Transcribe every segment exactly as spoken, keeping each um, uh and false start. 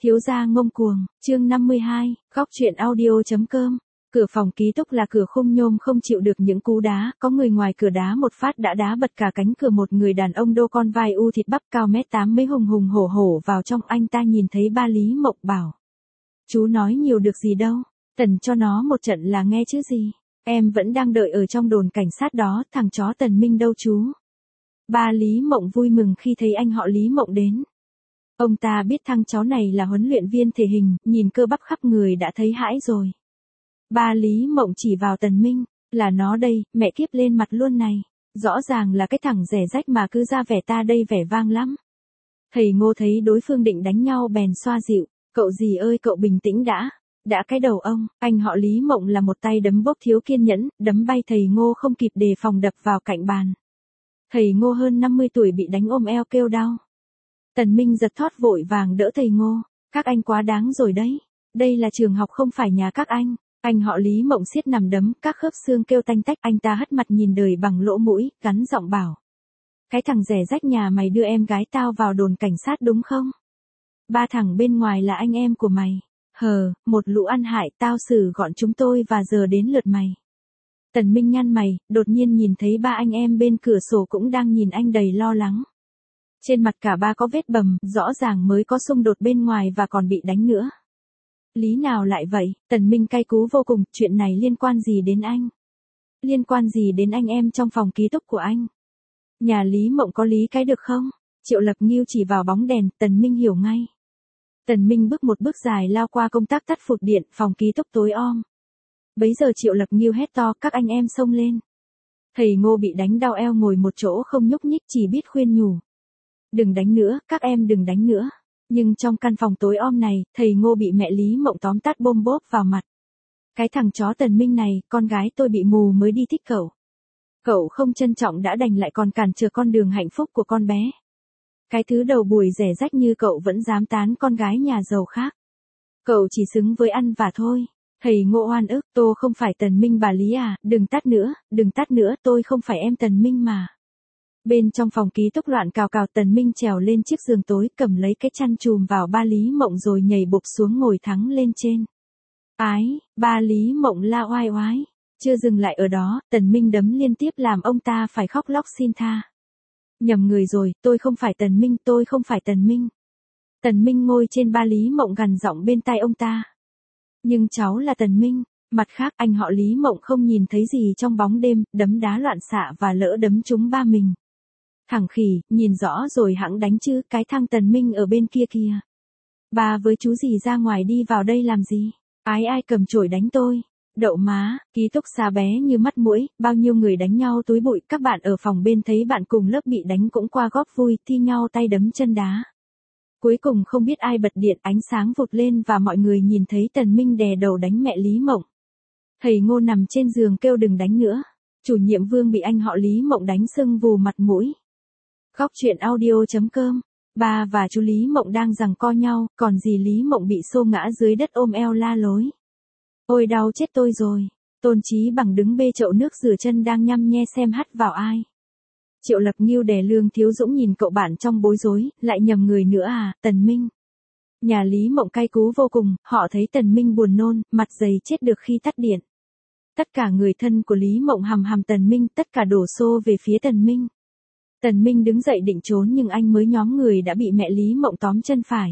Thiếu gia ngông cuồng, chương năm mươi hai, góc truyện audio.com. Cửa phòng ký túc là cửa khung nhôm không chịu được những cú đá, có người ngoài cửa đá một phát đã đá bật cả cánh cửa. Một người đàn ông đô con vai u thịt bắp cao mét tám mấy hùng hùng hổ hổ vào trong. Anh ta nhìn thấy ba Lý Mộng bảo: chú nói nhiều được gì đâu, Tần cho nó một trận là nghe chứ gì. Em vẫn đang đợi ở trong đồn cảnh sát đó, thằng chó Tần Minh đâu chú. Ba Lý Mộng vui mừng khi thấy anh họ Lý Mộng đến. Ông ta biết thằng cháu này là huấn luyện viên thể hình, nhìn cơ bắp khắp người đã thấy hãi rồi. Ba Lý Mộng chỉ vào Tần Minh, là nó đây, mẹ kiếp lên mặt luôn này. Rõ ràng là cái thằng rẻ rách mà cứ ra vẻ ta đây vẻ vang lắm. Thầy Ngô thấy đối phương định đánh nhau bèn xoa dịu, cậu gì ơi cậu bình tĩnh đã. Đã cái đầu ông, anh họ Lý Mộng là một tay đấm bốc thiếu kiên nhẫn, đấm bay thầy Ngô không kịp đề phòng đập vào cạnh bàn. Thầy Ngô hơn năm mươi tuổi bị đánh ôm eo kêu đau. Tần Minh giật thót vội vàng đỡ thầy Ngô, các anh quá đáng rồi đấy, đây là trường học không phải nhà các anh. Anh họ Lý Mộng siết nằm đấm, các khớp xương kêu tanh tách. Anh ta hất mặt nhìn đời bằng lỗ mũi, gắn giọng bảo: cái thằng rẻ rách nhà mày đưa em gái tao vào đồn cảnh sát đúng không? Ba thằng bên ngoài là anh em của mày. Hờ, một lũ ăn hại, tao xử gọn chúng tôi và giờ đến lượt mày. Tần Minh nhăn mày, đột nhiên nhìn thấy ba anh em bên cửa sổ cũng đang nhìn anh đầy lo lắng. Trên mặt cả ba có vết bầm, rõ ràng mới có xung đột bên ngoài và còn bị đánh nữa. Lý nào lại vậy? Tần Minh cay cú vô cùng, chuyện này liên quan gì đến anh? Liên quan gì đến anh em trong phòng ký túc của anh? Nhà Lý Mộng có lý cái được không? Triệu Lập Ngưu chỉ vào bóng đèn, Tần Minh hiểu ngay. Tần Minh bước một bước dài lao qua công tắc tắt phụt điện, phòng ký túc tối om. Bấy giờ Triệu Lập Ngưu hét to, các anh em xông lên. Thầy Ngô bị đánh đau eo ngồi một chỗ không nhúc nhích, chỉ biết khuyên nhủ: đừng đánh nữa, các em đừng đánh nữa. Nhưng trong căn phòng tối om này, thầy Ngô bị mẹ Lý Mộng tóm tát bôm bốp vào mặt. Cái thằng chó Tần Minh này, con gái tôi bị mù mới đi thích cậu. Cậu không trân trọng đã đành lại còn cản trở con đường hạnh phúc của con bé. Cái thứ đầu bùi rẻ rách như cậu vẫn dám tán con gái nhà giàu khác. Cậu chỉ xứng với ăn vả thôi. Thầy Ngô oan ức, tôi không phải Tần Minh bà Lý à, đừng tát nữa, đừng tát nữa, tôi không phải em Tần Minh mà. Bên trong phòng ký túc loạn cào cào. Tần Minh trèo lên chiếc giường tối, cầm lấy cái chăn chùm vào ba Lý Mộng rồi nhảy bụp xuống ngồi thắng lên trên. Ái, ba Lý Mộng la oai oái. Chưa dừng lại ở đó, Tần Minh đấm liên tiếp làm ông ta phải khóc lóc xin tha. Nhầm người rồi, tôi không phải Tần Minh, tôi không phải Tần Minh. Tần Minh ngồi trên ba Lý Mộng gằn giọng bên tai ông ta. Nhưng cháu là Tần Minh. Mặt khác, anh họ Lý Mộng không nhìn thấy gì trong bóng đêm, đấm đá loạn xạ và lỡ đấm trúng ba mình. Thằng khỉ, nhìn rõ rồi hẵng đánh chứ, cái thằng Tần Minh ở bên kia kìa. Bà với chú gì ra ngoài đi vào đây làm gì? Ái ai cầm chổi đánh tôi? Đậu má, ký túc xá bé như mắt muỗi, bao nhiêu người đánh nhau túi bụi. Các bạn ở phòng bên thấy bạn cùng lớp bị đánh cũng qua góp vui, thi nhau tay đấm chân đá. Cuối cùng không biết ai bật điện, ánh sáng vụt lên và mọi người nhìn thấy Tần Minh đè đầu đánh mẹ Lý Mộng. Thầy Ngô nằm trên giường kêu đừng đánh nữa. Chủ nhiệm Vương bị anh họ Lý Mộng đánh sưng vù mặt mũi. Góc truyện audio.com. Ba và chú Lý Mộng đang giằng co nhau, còn dì Lý Mộng bị xô ngã dưới đất ôm eo la lối. Ôi đau chết tôi rồi. Tôn Chí Bằng đứng bê chậu nước rửa chân đang nhăm nhe xem hắt vào ai. Triệu Lập Ngưu đè Lương Thiếu Dũng nhìn cậu bạn trong bối rối, lại nhầm người nữa à, Tần Minh. Nhà Lý Mộng cay cú vô cùng, họ thấy Tần Minh buồn nôn, mặt dày chết được khi tắt điện. Tất cả người thân của Lý Mộng hằm hằm Tần Minh, tất cả đổ xô về phía Tần Minh. Tần Minh đứng dậy định trốn nhưng anh mới nhóm người đã bị mẹ Lý Mộng tóm chân phải.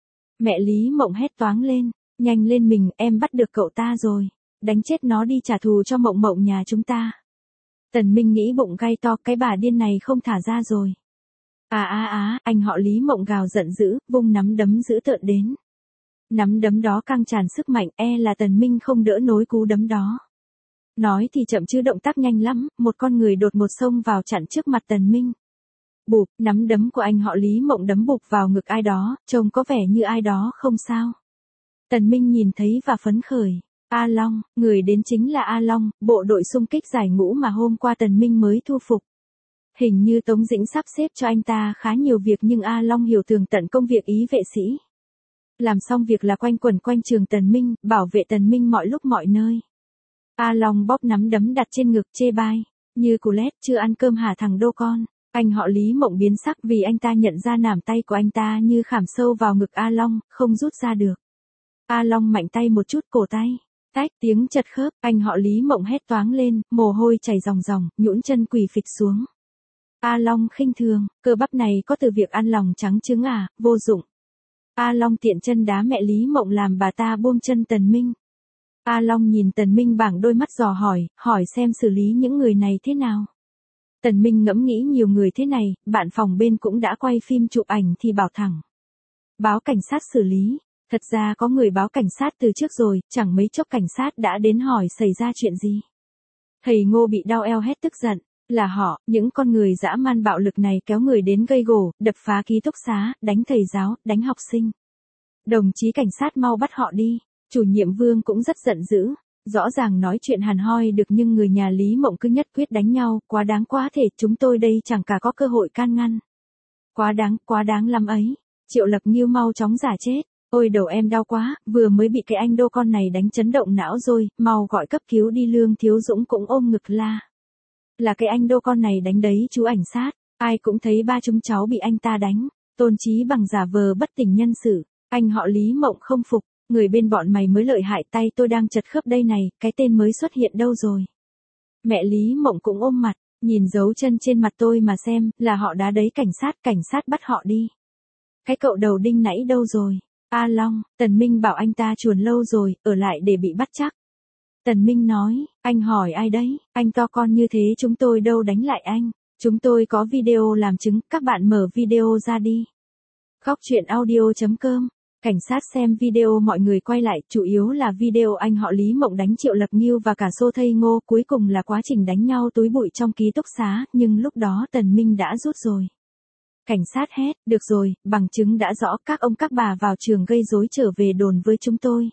Mẹ Lý Mộng hét toáng lên, nhanh lên mình, em bắt được cậu ta rồi. Đánh chết nó đi trả thù cho Mộng Mộng nhà chúng ta. Tần Minh nghĩ bụng gay to, cái bà điên này không thả ra rồi. À à à, anh họ Lý Mộng gào giận dữ, vung nắm đấm dữ tợn đến. Nắm đấm đó căng tràn sức mạnh, e là Tần Minh không đỡ nổi cú đấm đó. Nói thì chậm chứ động tác nhanh lắm, một con người đột ngột xông vào chặn trước mặt Tần Minh. Bụp, nắm đấm của anh họ Lý Mộng đấm bụp vào ngực ai đó, trông có vẻ như ai đó không sao. Tần Minh nhìn thấy và phấn khởi. A Long, người đến chính là A Long, bộ đội xung kích giải ngũ mà hôm qua Tần Minh mới thu phục. Hình như Tống Dĩnh sắp xếp cho anh ta khá nhiều việc nhưng A Long hiểu tường tận công việc ý vệ sĩ. Làm xong việc là quanh quẩn quanh trường Tần Minh, bảo vệ Tần Minh mọi lúc mọi nơi. A Long bóp nắm đấm đặt trên ngực chê bai, như cù lét chưa ăn cơm hả thằng đô con. Anh họ Lý Mộng biến sắc vì anh ta nhận ra nắm tay của anh ta như khảm sâu vào ngực A Long, không rút ra được. A Long mạnh tay một chút cổ tay. Tách tiếng chật khớp, anh họ Lý Mộng hét toáng lên, mồ hôi chảy ròng ròng, nhũn chân quỳ phịch xuống. A Long khinh thường, cơ bắp này có từ việc ăn lòng trắng trứng à, vô dụng. A Long tiện chân đá mẹ Lý Mộng làm bà ta buông chân Tần Minh. A Long nhìn Tần Minh bằng đôi mắt dò hỏi, hỏi xem xử lý những người này thế nào. Tần Minh ngẫm nghĩ nhiều người thế này, bạn phòng bên cũng đã quay phim chụp ảnh thì bảo thẳng. Báo cảnh sát xử lý. Thật ra có người báo cảnh sát từ trước rồi, chẳng mấy chốc cảnh sát đã đến hỏi xảy ra chuyện gì. Thầy Ngô bị đau eo hét tức giận, là họ, những con người dã man bạo lực này kéo người đến gây gổ, đập phá ký túc xá, đánh thầy giáo, đánh học sinh. Đồng chí cảnh sát mau bắt họ đi. Chủ nhiệm Vương cũng rất giận dữ, rõ ràng nói chuyện hàn hoi được nhưng người nhà Lý Mộng cứ nhất quyết đánh nhau, quá đáng quá thể, chúng tôi đây chẳng cả có cơ hội can ngăn. Quá đáng, quá đáng lắm ấy. Triệu Lập Nghiêu mau chóng giả chết. Ôi đầu em đau quá, vừa mới bị cái anh đô con này đánh chấn động não rồi, mau gọi cấp cứu đi. Lương Thiếu Dũng cũng ôm ngực la. Là cái anh đô con này đánh đấy chú ảnh sát, ai cũng thấy ba chúng cháu bị anh ta đánh. Tôn Chí Bằng giả vờ bất tỉnh nhân sự, anh họ Lý Mộng không phục, người bên bọn mày mới lợi hại, tay tôi đang chật khớp đây này, cái tên mới xuất hiện đâu rồi. Mẹ Lý Mộng cũng ôm mặt, nhìn dấu chân trên mặt tôi mà xem, là họ đá đấy cảnh sát, cảnh sát bắt họ đi. Cái cậu đầu đinh nãy đâu rồi? A Long, Tần Minh bảo anh ta chuồn lâu rồi, ở lại để bị bắt chắc. Tần Minh nói, anh hỏi ai đấy, anh to con như thế chúng tôi đâu đánh lại anh, chúng tôi có video làm chứng, các bạn mở video ra đi. Góc truyện audio chấm com, cảnh sát xem video mọi người quay lại, chủ yếu là video anh họ Lý Mộng đánh Triệu Lập Nghiêu và cả Xô Thây Ngô, cuối cùng là quá trình đánh nhau túi bụi trong ký túc xá, nhưng lúc đó Tần Minh đã rút rồi. Cảnh sát hét, được rồi, bằng chứng đã rõ, các ông các bà vào trường gây rối trở về đồn với chúng tôi.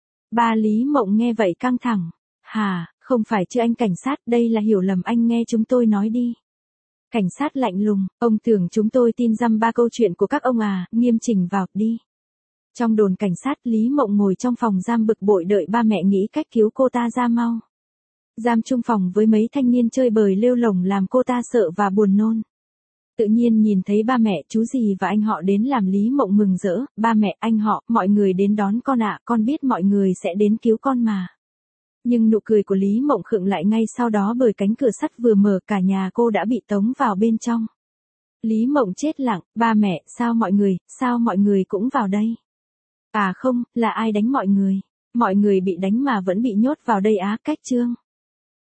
Ba Lý Mộng nghe vậy căng thẳng. Hà, không phải chứ anh cảnh sát, đây là hiểu lầm, anh nghe chúng tôi nói đi. Cảnh sát lạnh lùng, ông tưởng chúng tôi tin dăm ba câu chuyện của các ông à, nghiêm chỉnh vào, đi. Trong đồn cảnh sát, Lý Mộng ngồi trong phòng giam bực bội đợi ba mẹ nghĩ cách cứu cô ta ra mau. Giam chung phòng với mấy thanh niên chơi bời lêu lổng làm cô ta sợ và buồn nôn. Tự nhiên nhìn thấy ba mẹ, chú dì và anh họ đến làm Lý Mộng mừng rỡ, ba mẹ, anh họ, mọi người đến đón con ạ, con biết mọi người sẽ đến cứu con mà. Nhưng nụ cười của Lý Mộng khựng lại ngay sau đó bởi cánh cửa sắt vừa mở, cả nhà cô đã bị tống vào bên trong. Lý Mộng chết lặng, ba mẹ, sao mọi người, sao mọi người cũng vào đây? À không, là ai đánh mọi người? Mọi người bị đánh mà vẫn bị nhốt vào đây á, cách chương.